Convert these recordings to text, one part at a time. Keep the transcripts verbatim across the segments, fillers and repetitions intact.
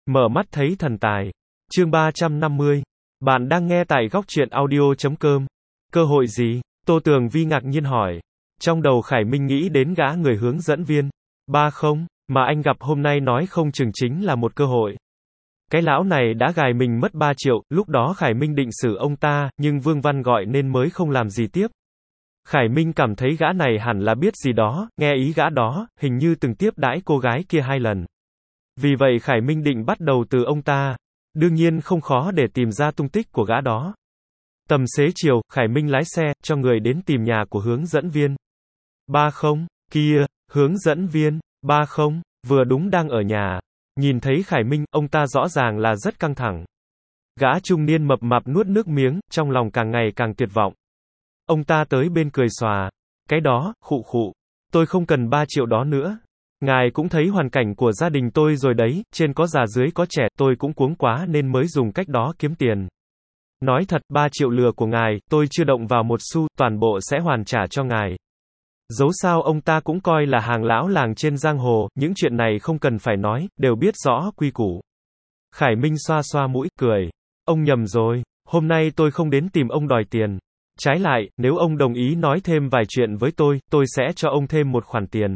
Mở mắt thấy thần tài. Chương ba trăm năm mươi. Bạn đang nghe tại góc truyện audio chấm com. Cơ hội gì? Tô Tường Vi ngạc nhiên hỏi. Trong đầu Khải Minh nghĩ đến gã người hướng dẫn viên. Ba không, mà anh gặp hôm nay nói không chừng chính là một cơ hội. Cái lão này đã gài mình mất ba triệu, lúc đó Khải Minh định xử ông ta, nhưng Vương Văn gọi nên mới không làm gì tiếp. Khải Minh cảm thấy gã này hẳn là biết gì đó, nghe ý gã đó, hình như từng tiếp đãi cô gái kia hai lần. Vì vậy Khải Minh định bắt đầu từ ông ta. Đương nhiên không khó để tìm ra tung tích của gã đó. Tầm xế chiều, Khải Minh lái xe, cho người đến tìm nhà của hướng dẫn viên. Ba không, kia, hướng dẫn viên, ba không, vừa đúng đang ở nhà. Nhìn thấy Khải Minh, ông ta rõ ràng là rất căng thẳng. Gã trung niên mập mạp nuốt nước miếng, trong lòng càng ngày càng tuyệt vọng. Ông ta tới bên cười xòa. Cái đó, khụ khụ. Tôi không cần ba triệu đó nữa. Ngài cũng thấy hoàn cảnh của gia đình tôi rồi đấy, trên có già dưới có trẻ, tôi cũng cuống quá nên mới dùng cách đó kiếm tiền. Nói thật, ba triệu lừa của ngài, tôi chưa động vào một xu, toàn bộ sẽ hoàn trả cho ngài. Dẫu sao ông ta cũng coi là hàng lão làng trên giang hồ, những chuyện này không cần phải nói, đều biết rõ quy củ. Khải Minh xoa xoa mũi, cười. Ông nhầm rồi, hôm nay tôi không đến tìm ông đòi tiền. Trái lại, nếu ông đồng ý nói thêm vài chuyện với tôi, tôi sẽ cho ông thêm một khoản tiền.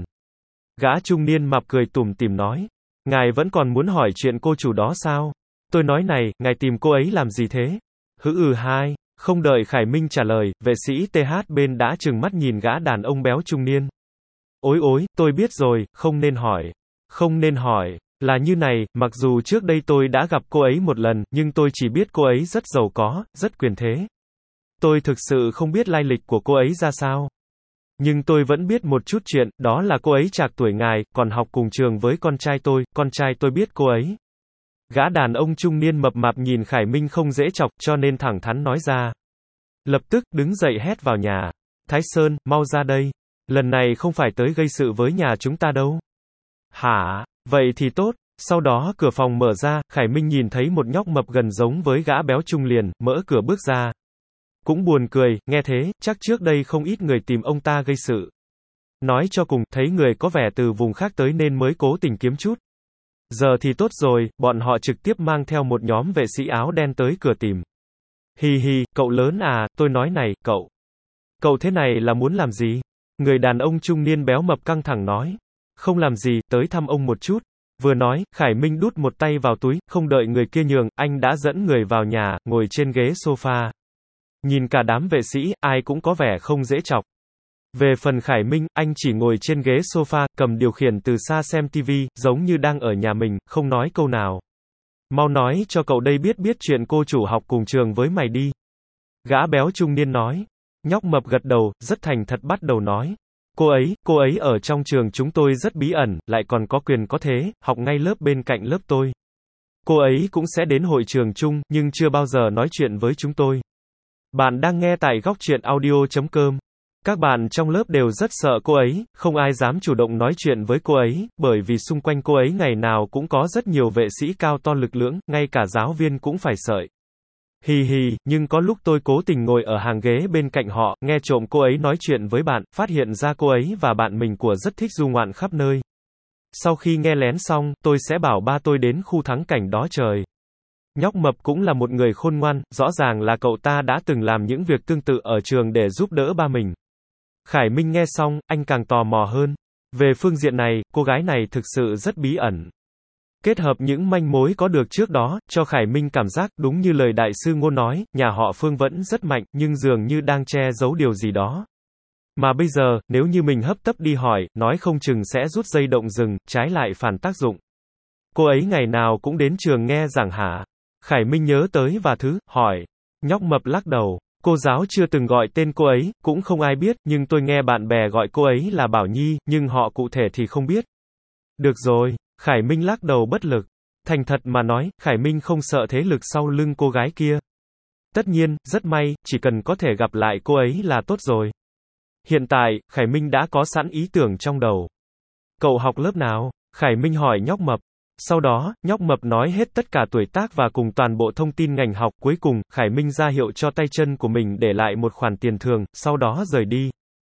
Gã trung niên mập cười tủm tỉm nói. Ngài vẫn còn muốn hỏi chuyện cô chủ đó sao? Tôi nói này, ngài tìm cô ấy làm gì thế? Hứ ừ hai. Không đợi Khải Minh trả lời, vệ sĩ tê hát bên đã trừng mắt nhìn gã đàn ông béo trung niên. Ối ối, tôi biết rồi, không nên hỏi. Không nên hỏi. Là như này, mặc dù trước đây tôi đã gặp cô ấy một lần, nhưng tôi chỉ biết cô ấy rất giàu có, rất quyền thế. Tôi thực sự không biết lai lịch của cô ấy ra sao. Nhưng tôi vẫn biết một chút chuyện, đó là cô ấy trạc tuổi ngài, còn học cùng trường với con trai tôi, con trai tôi biết cô ấy. Gã đàn ông trung niên mập mạp nhìn Khải Minh không dễ chọc, cho nên thẳng thắn nói ra. Lập tức, đứng dậy hét vào nhà. Thái Sơn, mau ra đây. Lần này không phải tới gây sự với nhà chúng ta đâu. Hả? Vậy thì tốt. Sau đó cửa phòng mở ra, Khải Minh nhìn thấy một nhóc mập gần giống với gã béo trung liền, mở cửa bước ra. Cũng buồn cười, nghe thế, chắc trước đây không ít người tìm ông ta gây sự. Nói cho cùng, thấy người có vẻ từ vùng khác tới nên mới cố tình kiếm chút. Giờ thì tốt rồi, bọn họ trực tiếp mang theo một nhóm vệ sĩ áo đen tới cửa tìm. Hi hi, cậu lớn à, tôi nói này, cậu. Cậu thế này là muốn làm gì? Người đàn ông trung niên béo mập căng thẳng nói. Không làm gì, tới thăm ông một chút. Vừa nói, Khải Minh đút một tay vào túi, không đợi người kia nhường, anh đã dẫn người vào nhà, ngồi trên ghế sofa. Nhìn cả đám vệ sĩ, ai cũng có vẻ không dễ chọc. Về phần Khải Minh, anh chỉ ngồi trên ghế sofa, cầm điều khiển từ xa xem tivi, giống như đang ở nhà mình, không nói câu nào. Mau nói cho cậu đây biết biết chuyện cô chủ học cùng trường với mày đi. Gã béo trung niên nói. Nhóc mập gật đầu, rất thành thật bắt đầu nói. Cô ấy, cô ấy ở trong trường chúng tôi rất bí ẩn, lại còn có quyền có thế, học ngay lớp bên cạnh lớp tôi. Cô ấy cũng sẽ đến hội trường chung, nhưng chưa bao giờ nói chuyện với chúng tôi. Bạn đang nghe tại góc truyện audio chấm com. Các bạn trong lớp đều rất sợ cô ấy, không ai dám chủ động nói chuyện với cô ấy, bởi vì xung quanh cô ấy ngày nào cũng có rất nhiều vệ sĩ cao to lực lưỡng, ngay cả giáo viên cũng phải sợ. Hì hì, nhưng có lúc tôi cố tình ngồi ở hàng ghế bên cạnh họ, nghe trộm cô ấy nói chuyện với bạn, phát hiện ra cô ấy và bạn mình của rất thích du ngoạn khắp nơi. Sau khi nghe lén xong, tôi sẽ bảo ba tôi đến khu thắng cảnh đó trời. Nhóc mập cũng là một người khôn ngoan, rõ ràng là cậu ta đã từng làm những việc tương tự ở trường để giúp đỡ ba mình. Khải Minh nghe xong, anh càng tò mò hơn. Về phương diện này, cô gái này thực sự rất bí ẩn. Kết hợp những manh mối có được trước đó, cho Khải Minh cảm giác, đúng như lời đại sư Ngô nói, nhà họ Phương vẫn rất mạnh, nhưng dường như đang che giấu điều gì đó. Mà bây giờ, nếu như mình hấp tấp đi hỏi, nói không chừng sẽ rút dây động rừng, trái lại phản tác dụng. Cô ấy ngày nào cũng đến trường nghe giảng hả? Khải Minh nhớ tới vài thứ, hỏi. Nhóc mập lắc đầu. Cô giáo chưa từng gọi tên cô ấy, cũng không ai biết, nhưng tôi nghe bạn bè gọi cô ấy là Bảo Nhi, nhưng họ cụ thể thì không biết. Được rồi, Khải Minh lắc đầu bất lực. Thành thật mà nói, Khải Minh không sợ thế lực sau lưng cô gái kia. Tất nhiên, rất may, chỉ cần có thể gặp lại cô ấy là tốt rồi. Hiện tại, Khải Minh đã có sẵn ý tưởng trong đầu. Cậu học lớp nào? Khải Minh hỏi nhóc mập. Sau đó, nhóc mập nói hết tất cả tuổi tác và cùng toàn bộ thông tin ngành học, cuối cùng, Khải Minh ra hiệu cho tay chân của mình để lại một khoản tiền thường, sau đó rời đi.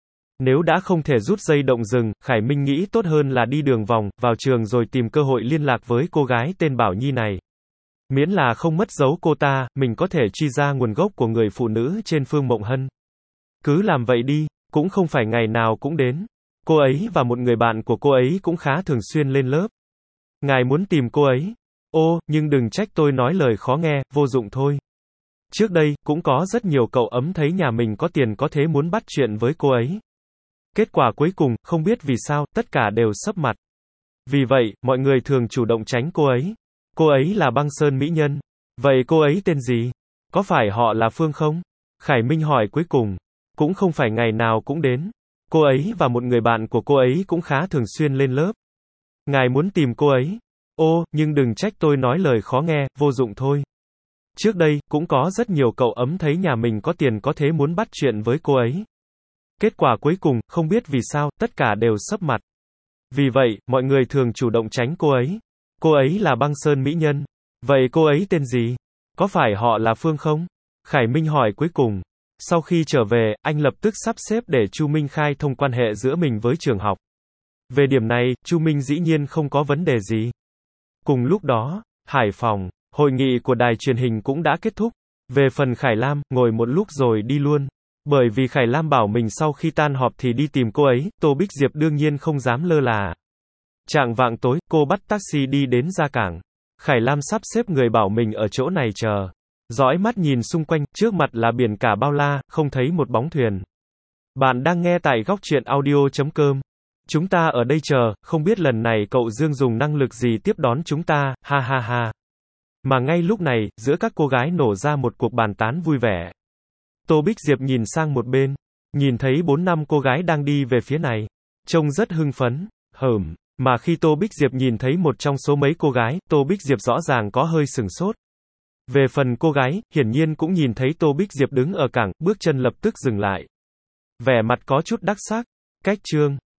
Nếu đã không thể rút dây động rừng, Khải Minh nghĩ tốt hơn là đi đường vòng, vào trường rồi tìm cơ hội liên lạc với cô gái tên Bảo Nhi này. Miễn là không mất dấu cô ta, mình có thể truy ra nguồn gốc của người phụ nữ trên Phương Mộng Hân. Cứ làm vậy đi, cũng không phải ngày nào cũng đến. Cô ấy và một người bạn của cô ấy cũng khá thường xuyên lên lớp. Ngài muốn tìm cô ấy. Ô, nhưng đừng trách tôi nói lời khó nghe, vô dụng thôi. Trước đây, cũng có rất nhiều cậu ấm thấy nhà mình có tiền có thế muốn bắt chuyện với cô ấy. Kết quả cuối cùng, không biết vì sao, tất cả đều sấp mặt. Vì vậy, mọi người thường chủ động tránh cô ấy. Cô ấy là Băng Sơn mỹ nhân. Vậy cô ấy tên gì? Có phải họ là Phương không? Khải Minh hỏi cuối cùng. Cũng không phải ngày nào cũng đến. Cô ấy và một người bạn của cô ấy cũng khá thường xuyên lên lớp. Ngài muốn tìm cô ấy. Ô, nhưng đừng trách tôi nói lời khó nghe, vô dụng thôi. Trước đây, cũng có rất nhiều cậu ấm thấy nhà mình có tiền có thế muốn bắt chuyện với cô ấy. Kết quả cuối cùng, không biết vì sao, tất cả đều sấp mặt. Vì vậy, mọi người thường chủ động tránh cô ấy. Cô ấy là Băng Sơn mỹ nhân. Vậy cô ấy tên gì? Có phải họ là Phương không? Khải Minh hỏi cuối cùng. Sau khi trở về, anh lập tức sắp xếp để Chu Minh khai thông quan hệ giữa mình với trường học. Về điểm này, Chu Minh dĩ nhiên không có vấn đề gì. Cùng lúc đó, Hải Phòng, hội nghị của đài truyền hình cũng đã kết thúc. Về phần Khải Lam, ngồi một lúc rồi đi luôn. Bởi vì Khải Lam bảo mình sau khi tan họp thì đi tìm cô ấy, Tô Bích Diệp đương nhiên không dám lơ là. Chạng vạng tối, cô bắt taxi đi đến Gia Cảng. Khải Lam sắp xếp người bảo mình ở chỗ này chờ. Dõi mắt nhìn xung quanh, trước mặt là biển cả bao la, không thấy một bóng thuyền. Bạn đang nghe tại góc truyện audio chấm com. Chúng ta ở đây chờ, không biết lần này cậu Dương dùng năng lực gì tiếp đón chúng ta, ha ha ha. Mà ngay lúc này, giữa các cô gái nổ ra một cuộc bàn tán vui vẻ. Tô Bích Diệp nhìn sang một bên, nhìn thấy bốn năm cô gái đang đi về phía này. Trông rất hưng phấn, hởm. Mà khi Tô Bích Diệp nhìn thấy một trong số mấy cô gái, Tô Bích Diệp rõ ràng có hơi sửng sốt. Về phần cô gái, hiển nhiên cũng nhìn thấy Tô Bích Diệp đứng ở cảng, bước chân lập tức dừng lại. Vẻ mặt có chút đắc sắc. Cách chương